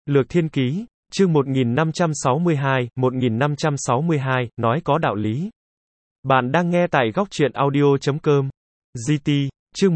Lược Thiên Ký, chương 1562, nói có đạo lý. Bạn đang nghe tại góc truyện audio.com. GT, chương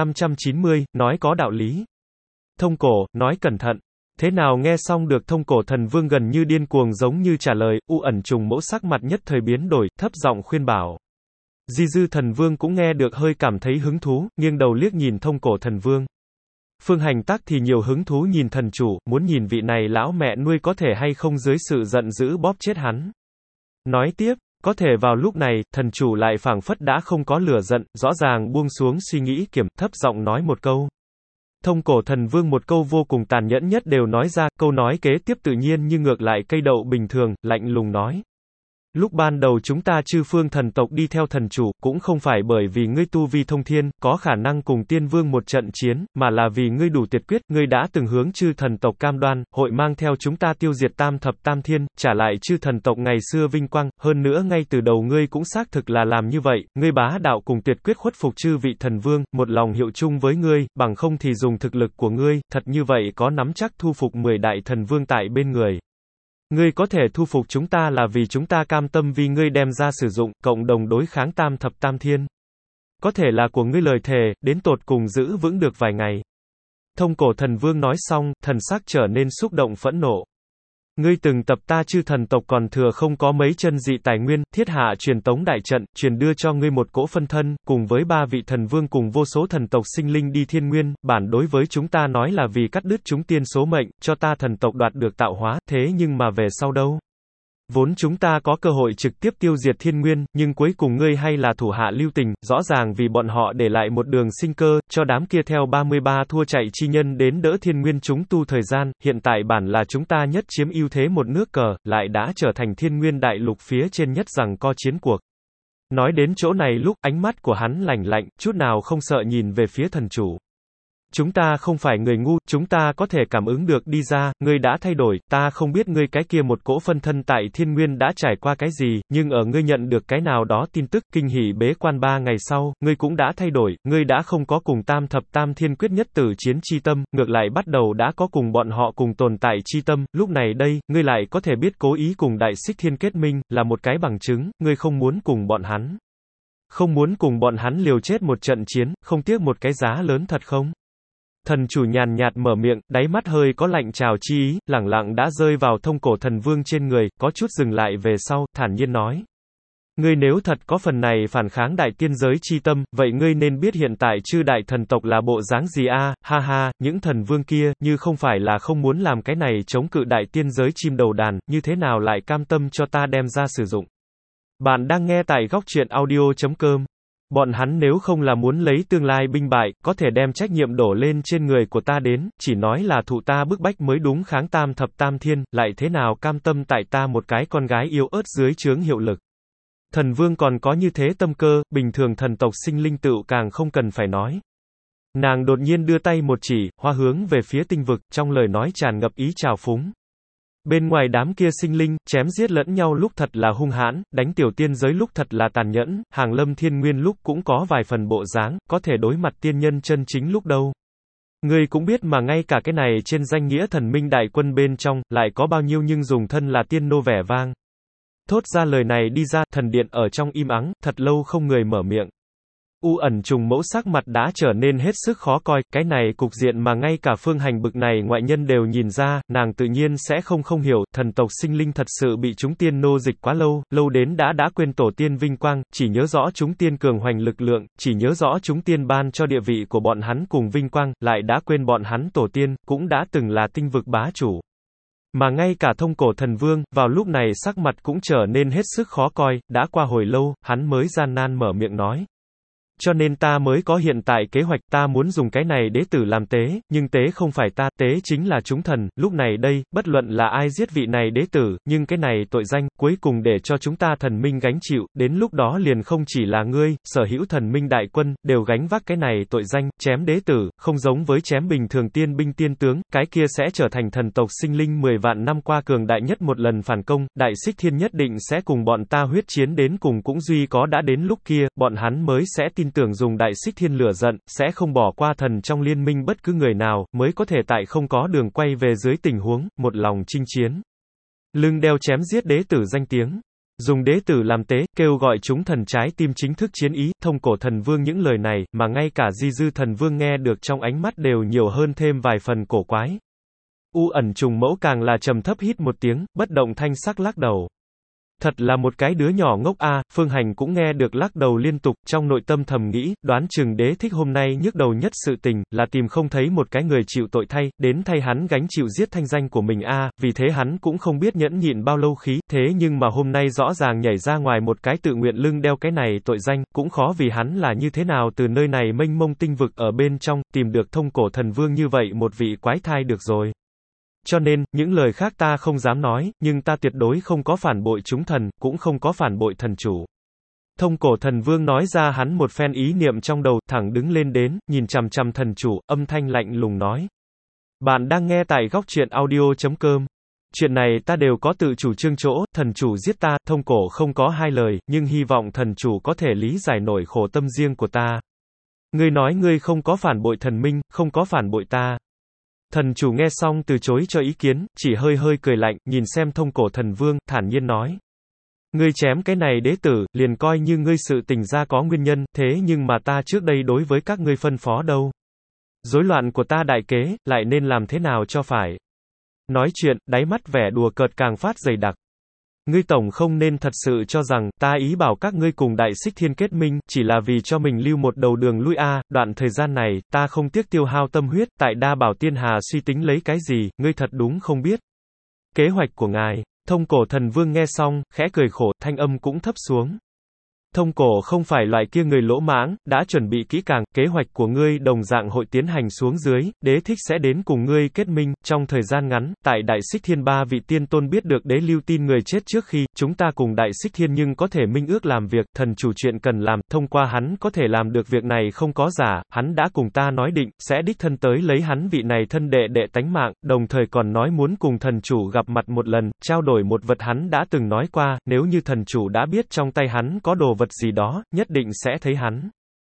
1590, nói có đạo lý. Thông cổ, nói cẩn thận. Thế nào nghe xong được Thông Cổ Thần Vương gần như điên cuồng giống như trả lời, U Ẩn Trùng Mẫu sắc mặt nhất thời biến đổi, thấp giọng khuyên bảo. Di Dư Thần Vương cũng nghe được hơi cảm thấy hứng thú, nghiêng đầu liếc nhìn Thông Cổ Thần Vương. Phương Hành Tắc thì nhiều hứng thú nhìn thần chủ, muốn nhìn vị này lão mẹ nuôi có thể hay không dưới sự giận dữ bóp chết hắn. Nói tiếp, có thể vào lúc này, thần chủ lại phảng phất đã không có lửa giận, rõ ràng buông xuống suy nghĩ kiểm, thấp giọng nói một câu. Thông Cổ Thần Vương một câu vô cùng tàn nhẫn nhất đều nói ra, câu nói kế tiếp tự nhiên như ngược lại cây đậu bình thường, lạnh lùng nói. Lúc ban đầu chúng ta chư phương thần tộc đi theo thần chủ, cũng không phải bởi vì ngươi tu vi thông thiên, có khả năng cùng tiên vương một trận chiến, mà là vì ngươi đủ tuyệt quyết, ngươi đã từng hướng chư thần tộc cam đoan, hội mang theo chúng ta tiêu diệt tam thập tam thiên, trả lại chư thần tộc ngày xưa vinh quang, hơn nữa ngay từ đầu ngươi cũng xác thực là làm như vậy, ngươi bá đạo cùng tuyệt quyết khuất phục chư vị thần vương, một lòng hiệu chung với ngươi, bằng không thì dùng thực lực của ngươi, thật như vậy có nắm chắc thu phục 10 đại thần vương tại bên người. Ngươi có thể thu phục chúng ta là vì chúng ta cam tâm vì ngươi đem ra sử dụng, cộng đồng đối kháng tam thập tam thiên. Có thể là của ngươi lời thề, đến tột cùng giữ vững được vài ngày. Thông Cổ Thần Vương nói xong, thần sắc trở nên xúc động phẫn nộ. Ngươi từng tập ta chư thần tộc còn thừa không có mấy chân dị tài nguyên, thiết hạ truyền tống đại trận, truyền đưa cho ngươi một cỗ phân thân, cùng với 3 vị thần vương cùng vô số thần tộc sinh linh đi thiên nguyên, bản đối với chúng ta nói là vì cắt đứt chúng tiên số mệnh, cho ta thần tộc đoạt được tạo hóa, thế nhưng mà về sau đâu? Vốn chúng ta có cơ hội trực tiếp tiêu diệt thiên nguyên, nhưng cuối cùng ngươi hay là thủ hạ lưu tình, rõ ràng vì bọn họ để lại một đường sinh cơ, cho đám kia theo 33 thua chạy chi nhân đến đỡ thiên nguyên chúng tu thời gian, hiện tại bản là chúng ta nhất chiếm ưu thế một nước cờ, lại đã trở thành thiên nguyên đại lục phía trên nhất rằng co chiến cuộc. Nói đến chỗ này lúc, ánh mắt của hắn lạnh lạnh, chút nào không sợ nhìn về phía thần chủ. Chúng ta không phải người ngu, chúng ta có thể cảm ứng được đi ra, ngươi đã thay đổi, ta không biết ngươi cái kia một cỗ phân thân tại thiên nguyên đã trải qua cái gì, nhưng ở ngươi nhận được cái nào đó tin tức kinh hỉ bế quan 3 ngày sau, ngươi cũng đã thay đổi, ngươi đã không có cùng tam thập tam thiên quyết nhất tử chiến chi tâm, ngược lại bắt đầu đã có cùng bọn họ cùng tồn tại chi tâm, lúc này đây, ngươi lại có thể biết cố ý cùng đại xích thiên kết minh, là một cái bằng chứng, ngươi không muốn cùng bọn hắn. Không muốn cùng bọn hắn liều chết một trận chiến, không tiếc một cái giá lớn thật không? Thần chủ nhàn nhạt mở miệng, đáy mắt hơi có lạnh trào chi ý, lẳng lặng đã rơi vào Thông Cổ Thần Vương trên người, có chút dừng lại về sau, thản nhiên nói. Ngươi nếu thật có phần này phản kháng đại tiên giới chi tâm, vậy ngươi nên biết hiện tại chư đại thần tộc là bộ dáng gì a? Ha ha, những thần vương kia, như không phải là không muốn làm cái này chống cự đại tiên giới chim đầu đàn, như thế nào lại cam tâm cho ta đem ra sử dụng. Bạn đang nghe tại góc truyện audio.com. Bọn hắn nếu không là muốn lấy tương lai binh bại, có thể đem trách nhiệm đổ lên trên người của ta đến, chỉ nói là thụ ta bức bách mới đúng kháng tam thập tam thiên, lại thế nào cam tâm tại ta một cái con gái yếu ớt dưới trướng hiệu lực. Thần vương còn có như thế tâm cơ, bình thường thần tộc sinh linh tựu càng không cần phải nói. Nàng đột nhiên đưa tay một chỉ, hoa hướng về phía tinh vực, trong lời nói tràn ngập ý trào phúng. Bên ngoài đám kia sinh linh, chém giết lẫn nhau lúc thật là hung hãn, đánh tiểu tiên giới lúc thật là tàn nhẫn, hàng lâm thiên nguyên lúc cũng có vài phần bộ dáng, có thể đối mặt tiên nhân chân chính lúc đâu. Ngươi cũng biết mà ngay cả cái này trên danh nghĩa thần minh đại quân bên trong, lại có bao nhiêu nhưng dùng thân là tiên nô vẻ vang. Thốt ra lời này đi ra, thần điện ở trong im ắng, thật lâu không người mở miệng. U Ẩn Trùng Mẫu sắc mặt đã trở nên hết sức khó coi, cái này cục diện mà ngay cả Phương Hành bực này ngoại nhân đều nhìn ra, nàng tự nhiên sẽ không hiểu, thần tộc sinh linh thật sự bị chúng tiên nô dịch quá lâu, lâu đến đã quên tổ tiên vinh quang, chỉ nhớ rõ chúng tiên cường hoành lực lượng, chỉ nhớ rõ chúng tiên ban cho địa vị của bọn hắn cùng vinh quang, lại đã quên bọn hắn tổ tiên, cũng đã từng là tinh vực bá chủ. Mà ngay cả Thông Cổ Thần Vương, vào lúc này sắc mặt cũng trở nên hết sức khó coi, đã qua hồi lâu, hắn mới gian nan mở miệng nói. Cho nên ta mới có hiện tại kế hoạch, ta muốn dùng cái này đế tử làm tế, nhưng tế không phải ta, tế chính là chúng thần, lúc này đây, bất luận là ai giết vị này đế tử, nhưng cái này tội danh, cuối cùng để cho chúng ta thần minh gánh chịu, đến lúc đó liền không chỉ là ngươi, sở hữu thần minh đại quân, đều gánh vác cái này tội danh, chém đế tử, không giống với chém bình thường tiên binh tiên tướng, cái kia sẽ trở thành thần tộc sinh linh 10 vạn năm qua cường đại nhất một lần phản công, đại xích thiên nhất định sẽ cùng bọn ta huyết chiến đến cùng cũng duy có đã đến lúc kia, bọn hắn mới sẽ tin tin tưởng dùng Đại Xích Thiên lửa giận, sẽ không bỏ qua thần trong liên minh bất cứ người nào, mới có thể tại không có đường quay về dưới tình huống, một lòng chinh chiến. Lưng đeo chém giết đế tử danh tiếng. Dùng đế tử làm tế, kêu gọi chúng thần trái tim chính thức chiến ý, Thông Cổ Thần Vương những lời này, mà ngay cả Di Dư Thần Vương nghe được trong ánh mắt đều nhiều hơn thêm vài phần cổ quái. U Ẩn Trùng Mẫu càng là trầm thấp hít một tiếng, bất động thanh sắc lắc đầu. Thật là một cái đứa nhỏ ngốc a. Phương Hành cũng nghe được lắc đầu liên tục, trong nội tâm thầm nghĩ, đoán chừng đế thích hôm nay nhức đầu nhất sự tình, là tìm không thấy một cái người chịu tội thay, đến thay hắn gánh chịu giết thanh danh của mình a. Vì thế hắn cũng không biết nhẫn nhịn bao lâu khí, thế nhưng mà hôm nay rõ ràng nhảy ra ngoài một cái tự nguyện lưng đeo cái này tội danh, cũng khó vì hắn là như thế nào từ nơi này mênh mông tinh vực ở bên trong, tìm được Thông Cổ Thần Vương như vậy một vị quái thai được rồi. Cho nên, những lời khác ta không dám nói, nhưng ta tuyệt đối không có phản bội chúng thần, cũng không có phản bội thần chủ. Thông Cổ Thần Vương nói ra hắn một phen ý niệm trong đầu, thẳng đứng lên đến, nhìn chằm chằm thần chủ, âm thanh lạnh lùng nói. Bạn đang nghe tại góc truyện audio.com. Chuyện này ta đều có tự chủ trương chỗ, thần chủ giết ta, Thông Cổ không có hai lời, nhưng hy vọng thần chủ có thể lý giải nổi khổ tâm riêng của ta. Ngươi nói ngươi không có phản bội thần minh, không có phản bội ta. Thần chủ nghe xong từ chối cho ý kiến, chỉ hơi hơi cười lạnh, nhìn xem Thông Cổ Thần Vương, thản nhiên nói. Ngươi chém cái này đế tử, liền coi như ngươi sự tình ra có nguyên nhân, thế nhưng mà ta trước đây đối với các ngươi phân phó đâu. Rối loạn của ta đại kế, lại nên làm thế nào cho phải. Nói chuyện, đáy mắt vẻ đùa cợt càng phát dày đặc. Ngươi tổng không nên thật sự cho rằng, ta ý bảo các ngươi cùng Đại Xích Thiên kết minh, chỉ là vì cho mình lưu một đầu đường lui a. Đoạn thời gian này, ta không tiếc tiêu hao tâm huyết, tại Đa Bảo Tiên Hà suy tính lấy cái gì, ngươi thật đúng không biết. Kế hoạch của ngài, Thông Cổ Thần Vương nghe xong, khẽ cười khổ, thanh âm cũng thấp xuống. Thông Cổ không phải loại kia người lỗ mãng, đã chuẩn bị kỹ càng, kế hoạch của ngươi đồng dạng hội tiến hành xuống dưới, đế thích sẽ đến cùng ngươi kết minh, trong thời gian ngắn, tại Đại Xích Thiên ba vị tiên tôn biết được đế lưu tin người chết trước khi, chúng ta cùng Đại Xích Thiên nhưng có thể minh ước làm việc, thần chủ chuyện cần làm, thông qua hắn có thể làm được việc này không có giả, hắn đã cùng ta nói định, sẽ đích thân tới lấy hắn vị này thân đệ đệ tánh mạng, đồng thời còn nói muốn cùng thần chủ gặp mặt một lần, trao đổi một vật hắn đã từng nói qua, nếu như thần chủ đã biết trong tay hắn có đồ vật gì đó, nhất định sẽ thấy hắn.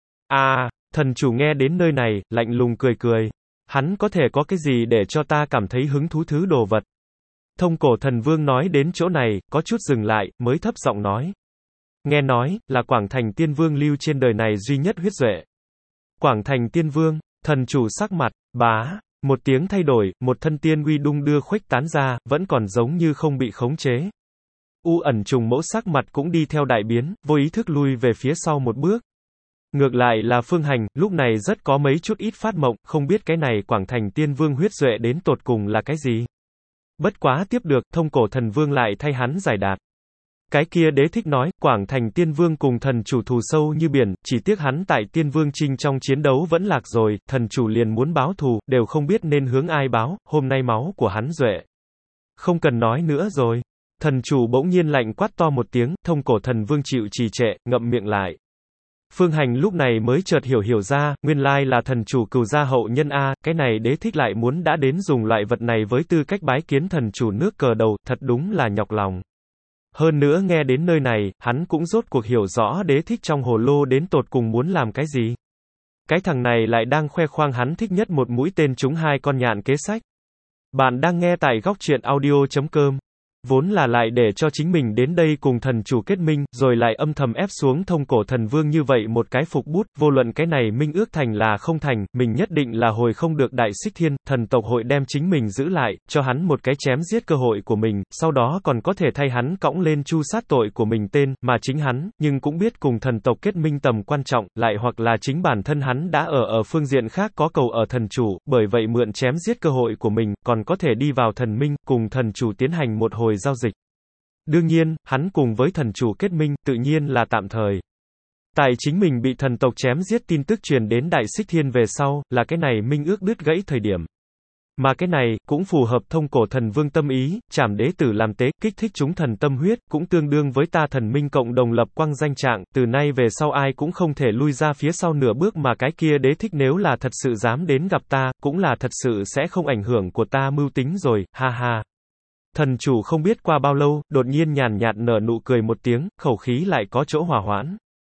Thần chủ nghe đến nơi này, lạnh lùng cười cười. Hắn có thể có cái gì để cho ta cảm thấy hứng thú thứ đồ vật. Thông Cổ Thần Vương nói đến chỗ này, có chút dừng lại, mới thấp giọng nói. Nghe nói, là Quảng Thành Tiên Vương lưu trên đời này duy nhất huyết duệ. Quảng Thành Tiên Vương, thần chủ sắc mặt, bá, một tiếng thay đổi, một thân tiên uy đung đưa khuếch tán ra, vẫn còn giống như không bị khống chế. U Ẩn Trùng Mẫu sắc mặt cũng đi theo đại biến, vô ý thức lui về phía sau một bước. Ngược lại là Phương Hành, lúc này rất có mấy chút ít phát mộng, không biết cái này Quảng Thành Tiên Vương huyết duệ đến tột cùng là cái gì. Bất quá tiếp được, Thông Cổ Thần Vương lại thay hắn giải đáp. Cái kia đế thích nói, Quảng Thành Tiên Vương cùng thần chủ thù sâu như biển, chỉ tiếc hắn tại Tiên Vương Trinh trong chiến đấu vẫn lạc rồi, thần chủ liền muốn báo thù, đều không biết nên hướng ai báo, hôm nay máu của hắn duệ. Không cần nói nữa rồi. Thần chủ bỗng nhiên lạnh quát to một tiếng, Thông Cổ Thần Vương chịu trì trệ, ngậm miệng lại. Phương Hành lúc này mới chợt hiểu ra, nguyên lai là thần chủ cừu gia hậu nhân a, cái này đế thích lại muốn đã đến dùng loại vật này với tư cách bái kiến thần chủ nước cờ đầu, thật đúng là nhọc lòng. Hơn nữa nghe đến nơi này, hắn cũng rốt cuộc hiểu rõ đế thích trong hồ lô đến tột cùng muốn làm cái gì. Cái thằng này lại đang khoe khoang hắn thích nhất một mũi tên trúng hai con nhạn kế sách. Bạn đang nghe tại góc truyện audio.com. Vốn là lại để cho chính mình đến đây cùng thần chủ kết minh, rồi lại âm thầm ép xuống Thông Cổ Thần Vương như vậy một cái phục bút, vô luận cái này minh ước thành là không thành, mình nhất định là hồi không được Đại Xích Thiên, thần tộc hội đem chính mình giữ lại, cho hắn một cái chém giết cơ hội của mình, sau đó còn có thể thay hắn cõng lên chu sát tội của mình tên, mà chính hắn, nhưng cũng biết cùng thần tộc kết minh tầm quan trọng, lại hoặc là chính bản thân hắn đã ở phương diện khác có cầu ở thần chủ, bởi vậy mượn chém giết cơ hội của mình, còn có thể đi vào thần minh, cùng thần chủ tiến hành một hồi giao dịch. Đương nhiên, hắn cùng với thần chủ kết minh, tự nhiên là tạm thời. Tại chính mình bị thần tộc chém giết tin tức truyền đến Đại Xích Thiên về sau, là cái này minh ước đứt gãy thời điểm. Mà cái này, cũng phù hợp Thông Cổ Thần Vương tâm ý, trảm đế tử làm tế, kích thích chúng thần tâm huyết, cũng tương đương với ta thần minh cộng đồng lập quang danh trạng, từ nay về sau ai cũng không thể lui ra phía sau nửa bước mà cái kia đế thích nếu là thật sự dám đến gặp ta, cũng là thật sự sẽ không ảnh hưởng của ta mưu tính rồi, ha ha. Thần chủ không biết qua bao lâu, đột nhiên nhàn nhạt nở nụ cười một tiếng, khẩu khí lại có chỗ hòa hoãn.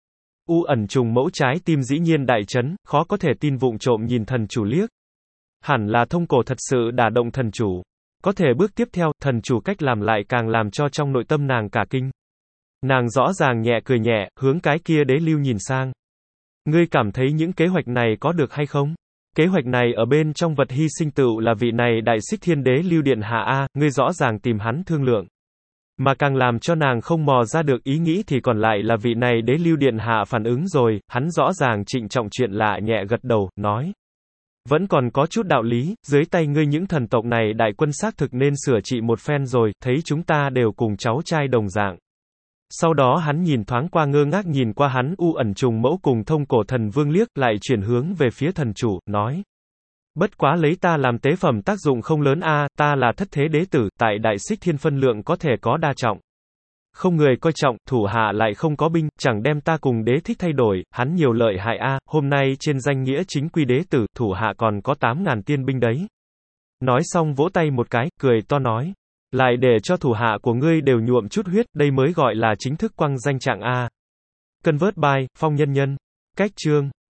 U ẩn trùng mẫu trái tim dĩ nhiên đại chấn, khó có thể tin vụng trộm nhìn thần chủ liếc. Hẳn là thông cổ thật sự đả động thần chủ. Có thể bước tiếp theo, thần chủ cách làm lại càng làm cho trong nội tâm nàng cả kinh. Nàng rõ ràng nhẹ cười nhẹ, hướng cái kia đế lưu nhìn sang. Ngươi cảm thấy những kế hoạch này có được hay không? Kế hoạch này ở bên trong vật hy sinh tựu là vị này đại xích thiên đế lưu điện hạ a, ngươi rõ ràng tìm hắn thương lượng. Mà càng làm cho nàng không mò ra được ý nghĩ thì còn lại là vị này đế lưu điện hạ phản ứng rồi, hắn rõ ràng trịnh trọng chuyện lạ nhẹ gật đầu, nói. Vẫn còn có chút đạo lý, dưới tay ngươi những thần tộc này đại quân xác thực nên sửa trị một phen rồi, thấy chúng ta đều cùng cháu trai đồng dạng. Sau đó hắn nhìn thoáng qua ngơ ngác nhìn qua hắn u ẩn trùng mẫu cùng thông cổ thần vương liếc, lại chuyển hướng về phía thần chủ, nói. Bất quá lấy ta làm tế phẩm tác dụng không lớn a, ta là thất thế đế tử, tại đại xích thiên phân lượng có thể có đa trọng. Không người coi trọng, thủ hạ lại không có binh, chẳng đem ta cùng đế thích thay đổi, hắn nhiều lợi hại a, hôm nay trên danh nghĩa chính quy đế tử, thủ hạ còn có 8.000 tiên binh đấy. Nói xong vỗ tay một cái, cười to nói. Lại để cho thủ hạ của ngươi đều nhuộm chút huyết, đây mới gọi là chính thức quăng danh trạng a. Convert by, Phong Nhân Nhân. Cách chương.